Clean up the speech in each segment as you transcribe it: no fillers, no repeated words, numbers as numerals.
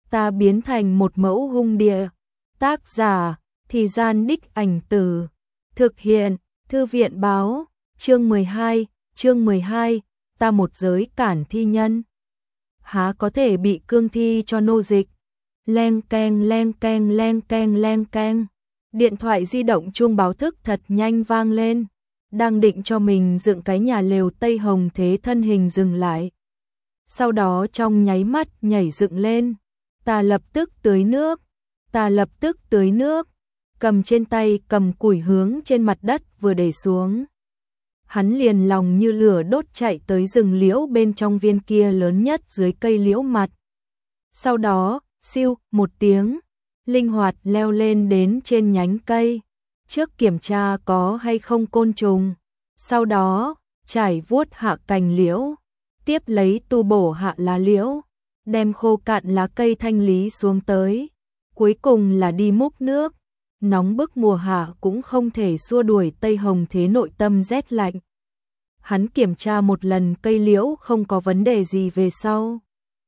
ta biến thành một mẫu hung địa. Tác giả, Thì Gian Đích Ảnh Từ. Thực hiện, Thư viện báo, chương 12, ta một giới cản thi nhân. Há có thể bị cương thi cho nô dịch. Leng keng leng keng leng keng leng keng. Điện thoại di động chuông báo thức thật nhanh vang lên. Đang định cho mình dựng cái nhà lều Tây Hồng Thế thân hình dừng lại. Sau đó trong nháy mắt nhảy dựng lên. Ta lập tức tưới nước. Cầm trên tay cầm củi hướng trên mặt đất vừa để xuống. Hắn liền lòng như lửa đốt chạy tới rừng liễu bên trong viên kia lớn nhất dưới cây liễu mặt. Sau đó, siêu, một tiếng, linh hoạt leo lên đến trên nhánh cây. Trước kiểm tra có hay không côn trùng. Sau đó, trải vuốt hạ cành liễu. Tiếp lấy tu bổ hạ lá liễu. Đem khô cạn lá cây thanh lý xuống tới. Cuối cùng là đi múc nước. Nóng bức mùa hạ cũng không thể xua đuổi Tây Hồng Thế nội tâm rét lạnh. Hắn kiểm tra một lần cây liễu không có vấn đề gì về sau.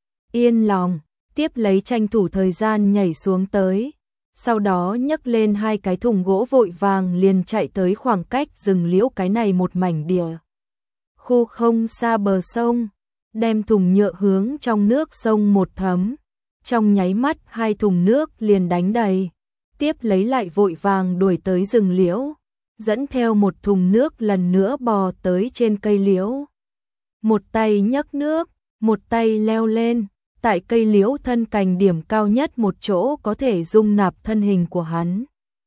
Yên lòng, tiếp lấy tranh thủ thời gian nhảy xuống tới. Sau đó nhấc lên hai cái thùng gỗ vội vàng liền chạy tới khoảng cách rừng liễu cái này một mảnh địa. Khu không xa bờ sông, đem thùng nhựa hướng trong nước sông một thấm. Trong nháy mắt hai thùng nước liền đánh đầy. Tiếp lấy lại vội vàng đuổi tới rừng liễu, dẫn theo một thùng nước lần nữa bò tới trên cây liễu. Một tay nhấc nước, một tay leo lên, tại cây liễu thân cành điểm cao nhất một chỗ có thể dung nạp thân hình của hắn.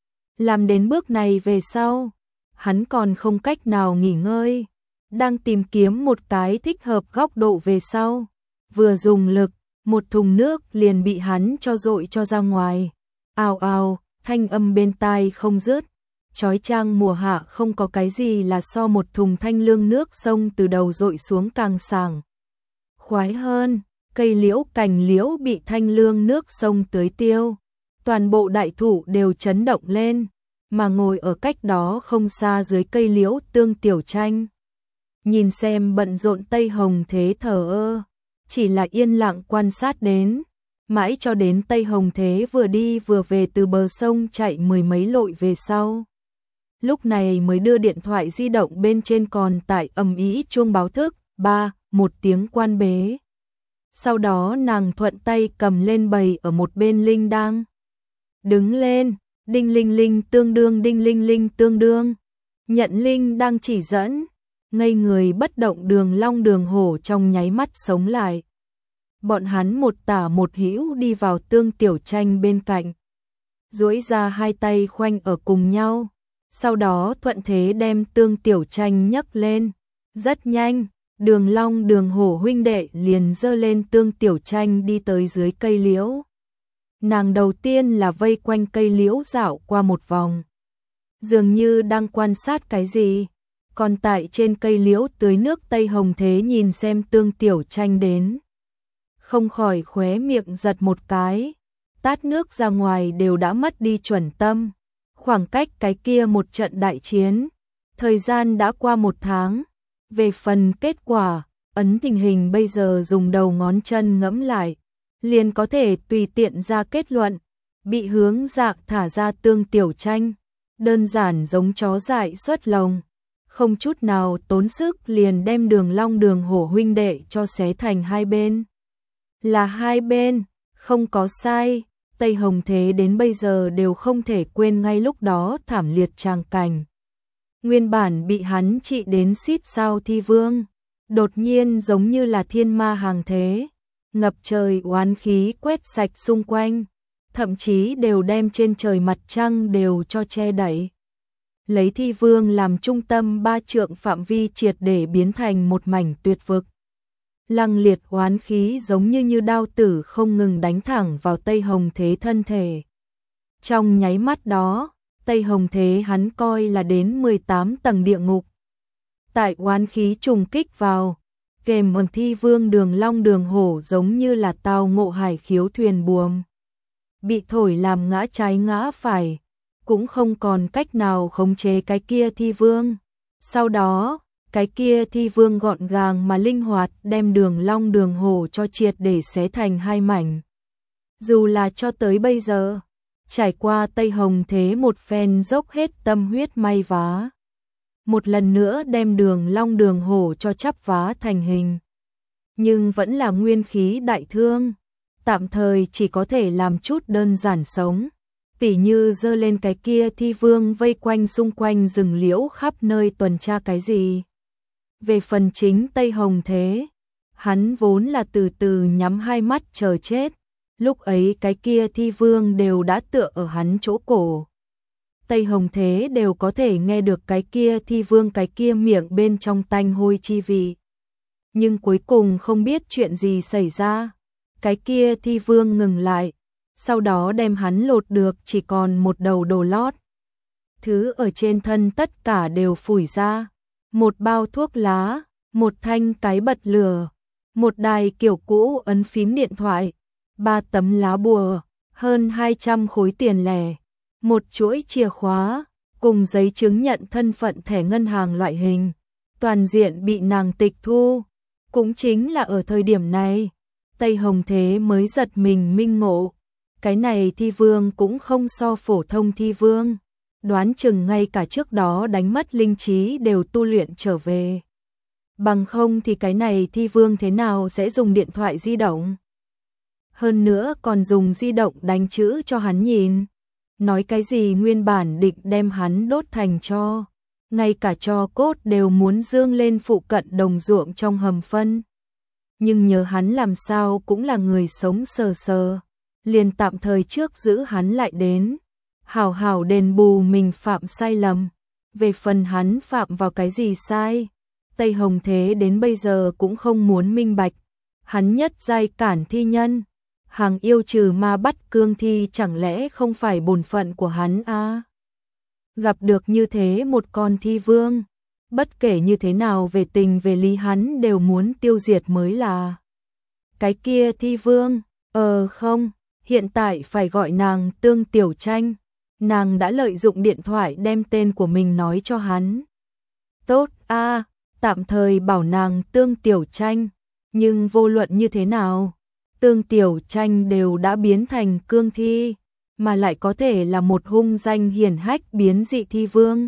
Làm đến bước này về sau, hắn còn không cách nào nghỉ ngơi, đang tìm kiếm một cái thích hợp góc độ về sau. Vừa dùng lực, một thùng nước liền bị hắn cho dội cho ra ngoài. Ào ào, thanh âm bên tai không dứt. Chói chang mùa hạ không có cái gì là so một thùng thanh lương nước sông từ đầu dội xuống càng sảng khoái hơn. Cây liễu cành liễu bị thanh lương nước sông tưới tiêu. Toàn bộ đại thụ đều chấn động lên. Mà ngồi ở cách đó không xa dưới cây liễu Tương Tiểu Tranh. Nhìn xem bận rộn Tây Hồng Thế thờ ơ. Chỉ là yên lặng quan sát đến. Mãi cho đến Tây Hồng Thế vừa đi vừa về từ bờ sông chạy mười mấy lội về sau. Lúc này mới đưa điện thoại di động bên trên còn tại ầm ĩ chuông báo thức, một tiếng quan bế. Sau đó nàng thuận tay cầm lên bày ở một bên linh đang. Đứng lên, đinh linh linh tương đương đinh linh linh tương đương. Nhận linh đang chỉ dẫn, ngây người bất động Đường Long Đường Hổ trong nháy mắt sống lại. Bọn hắn một tả một hữu đi vào Tương Tiểu Tranh bên cạnh. Duỗi ra hai tay khoanh ở cùng nhau. Sau đó thuận thế đem Tương Tiểu Tranh nhấc lên. Rất nhanh, Đường Long Đường Hổ huynh đệ liền giơ lên Tương Tiểu Tranh đi tới dưới cây liễu. Nàng đầu tiên là vây quanh cây liễu dạo qua một vòng. Dường như đang quan sát cái gì. Còn tại trên cây liễu tưới nước Tây Hồng Thế nhìn xem Tương Tiểu Tranh đến. Không khỏi khóe miệng giật một cái. Tát nước ra ngoài đều đã mất đi chuẩn tâm. Khoảng cách cái kia một trận đại chiến. Thời gian đã qua 1 tháng. Về phần kết quả, ấn tình hình bây giờ dùng đầu ngón chân ngẫm lại. Liền có thể tùy tiện ra kết luận. Bị hướng dạ thả ra Tương Tiểu Tranh. Đơn giản giống chó dại xuất lồng. Không chút nào tốn sức liền đem Đường Long Đường Hổ huynh đệ cho xé thành hai bên. Là hai bên, không có sai. Tây Hồng Thế đến bây giờ đều không thể quên ngay lúc đó thảm liệt tràng cảnh. Nguyên bản bị hắn trị đến xít sao thi vương. Đột nhiên giống như là thiên ma hàng thế. Ngập trời oán khí quét sạch xung quanh. Thậm chí đều đem trên trời mặt trăng đều cho che đậy. Lấy thi vương làm trung tâm 3 trượng phạm vi triệt để biến thành một mảnh tuyệt vực. Lăng liệt oán khí giống như đao tử không ngừng đánh thẳng vào Tây Hồng Thế thân thể. Trong nháy mắt đó, Tây Hồng Thế hắn coi là đến 18 tầng địa ngục. Tại oán khí trùng kích vào, kèm ẩn thi vương Đường Long Đường Hổ giống như là tao ngộ hải khiếu thuyền buồm. Bị thổi làm ngã trái ngã phải, cũng không còn cách nào khống chế cái kia thi vương. Sau đó, cái kia thi vương gọn gàng mà linh hoạt đem Đường Long Đường Hổ cho triệt để xé thành hai mảnh. Dù là cho tới bây giờ, trải qua Tây Hồng Thế một phen dốc hết tâm huyết may vá, một lần nữa đem Đường Long Đường Hổ cho chắp vá thành hình, nhưng vẫn là nguyên khí đại thương, tạm thời chỉ có thể làm chút đơn giản sống, tỉ như dơ lên cái kia thi vương vây quanh xung quanh rừng liễu khắp nơi tuần tra cái gì. Về phần chính Tây Hồng Thế, hắn vốn là từ từ nhắm hai mắt chờ chết, lúc ấy cái kia thi vương đều đã tựa ở hắn chỗ cổ. Tây Hồng Thế đều có thể nghe được cái kia thi vương cái kia miệng bên trong tanh hôi chi vị. Nhưng cuối cùng không biết chuyện gì xảy ra, cái kia thi vương ngừng lại, sau đó đem hắn lột được chỉ còn một đầu đồ lót. Thứ ở trên thân tất cả đều phủi ra, một bao thuốc lá, một thanh cái bật lửa, một đài kiểu cũ ấn phím điện thoại, 3 tấm lá bùa, hơn 200 khối tiền lẻ, một chuỗi chìa khóa, cùng giấy chứng nhận thân phận thẻ ngân hàng loại hình, toàn diện bị nàng tịch thu. Cũng chính là ở thời điểm này, Tây Hồng Thế mới giật mình minh ngộ, cái này thi vương cũng không so phổ thông thi vương, đoán chừng ngay cả trước đó đánh mất linh trí đều tu luyện trở về. Bằng không thì cái này thi vương thế nào sẽ dùng điện thoại di động? Hơn nữa còn dùng di động đánh chữ cho hắn nhìn. Nói cái gì nguyên bản định đem hắn đốt thành tro, ngay cả tro cốt đều muốn dương lên phụ cận đồng ruộng trong hầm phân. Nhưng nhớ hắn làm sao cũng là người sống sờ sờ, liền tạm thời trước giữ hắn lại đến, hảo hảo đền bù mình phạm sai lầm. Về phần hắn phạm vào cái gì sai, Tây Hồng Thế đến bây giờ cũng không muốn minh bạch. Hắn nhất giai cản thi nhân, hàng yêu trừ ma bắt cương thi chẳng lẽ không phải bổn phận của hắn à? Gặp được như thế một con thi vương, bất kể như thế nào về tình về lý hắn đều muốn tiêu diệt mới là. Cái kia thi vương, không, hiện tại phải gọi nàng Tương Tiểu Tranh, nàng đã lợi dụng điện thoại đem tên của mình nói cho hắn. Tốt a, tạm thời bảo nàng Tương Tiểu Tranh, nhưng vô luận như thế nào, Tương Tiểu Tranh đều đã biến thành cương thi, mà lại có thể là một hung danh hiển hách biến dị thi vương.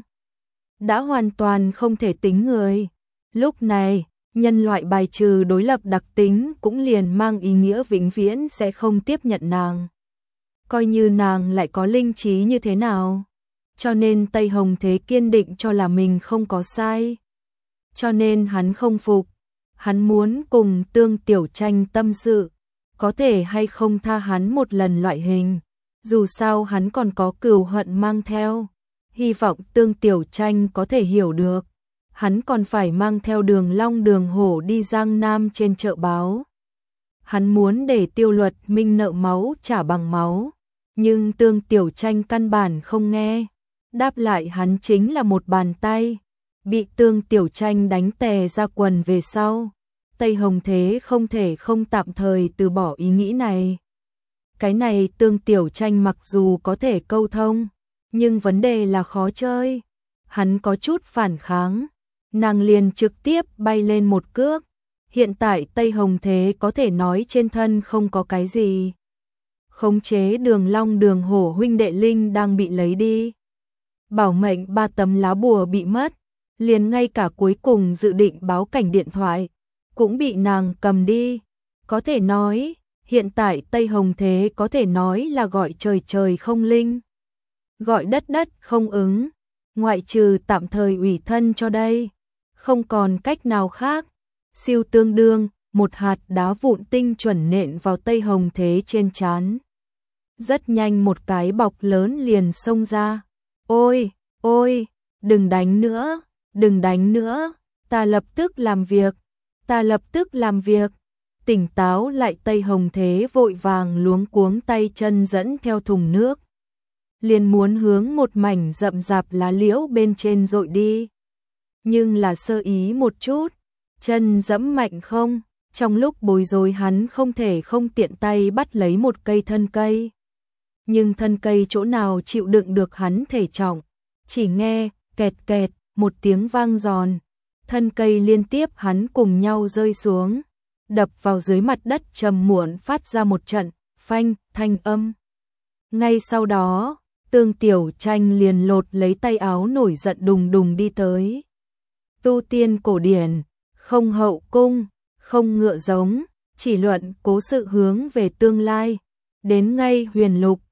Đã hoàn toàn không thể tính người. Lúc này, nhân loại bài trừ đối lập đặc tính cũng liền mang ý nghĩa vĩnh viễn sẽ không tiếp nhận nàng. Coi như nàng lại có linh trí như thế nào. Cho nên Tây Hồng Thế kiên định cho là mình không có sai. Cho nên hắn không phục. Hắn muốn cùng Tương Tiểu Tranh tâm sự, có thể hay không tha hắn một lần loại hình. Dù sao hắn còn có cừu hận mang theo. Hy vọng Tương Tiểu Tranh có thể hiểu được. Hắn còn phải mang theo Đường Long Đường Hổ đi Giang Nam trên chợ báo. Hắn muốn để Tiêu Luật Minh nợ máu trả bằng máu. Nhưng Tương Tiểu Tranh căn bản không nghe. Đáp lại hắn chính là một bàn tay. Bị Tương Tiểu Tranh đánh tè ra quần về sau. Tây Hồng Thế không thể không tạm thời từ bỏ ý nghĩ này. Cái này Tương Tiểu Tranh mặc dù có thể câu thông, nhưng vấn đề là khó chơi. Hắn có chút phản kháng, nàng liền trực tiếp bay lên một cước. Hiện tại Tây Hồng Thế có thể nói trên thân không có cái gì. Khống chế Đường Long Đường Hổ huynh đệ linh đang bị lấy đi. Bảo mệnh 3 tấm lá bùa bị mất, liền ngay cả cuối cùng dự định báo cảnh điện thoại cũng bị nàng cầm đi. Có thể nói, hiện tại Tây Hồng Thế có thể nói là gọi trời trời không linh, gọi đất đất không ứng, ngoại trừ tạm thời ủy thân cho đây, không còn cách nào khác. Siêu tương đương, một hạt đá vụn tinh chuẩn nện vào Tây Hồng Thế trên trán. Rất nhanh một cái bọc lớn liền xông ra. Ôi, ôi, đừng đánh nữa, đừng đánh nữa, ta lập tức làm việc, ta lập tức làm việc. Tỉnh táo lại Tây Hồng Thế vội vàng luống cuống tay chân dẫn theo thùng nước. Liền muốn hướng một mảnh rậm rạp lá liễu bên trên dội đi. Nhưng là sơ ý một chút, chân dẫm mạnh không, trong lúc bối rối hắn không thể không tiện tay bắt lấy một cây thân cây. Nhưng thân cây chỗ nào chịu đựng được hắn thể trọng, chỉ nghe kẹt kẹt một tiếng vang giòn, thân cây liên tiếp hắn cùng nhau rơi xuống, đập vào dưới mặt đất trầm muộn phát ra một trận phanh, thanh âm. Ngay sau đó, Tương Tiểu Tranh liền lột lấy tay áo nổi giận đùng đùng đi tới. Tu tiên cổ điển, không hậu cung, không ngựa giống, chỉ luận cố sự hướng về tương lai. Đến ngay Huyền Lục,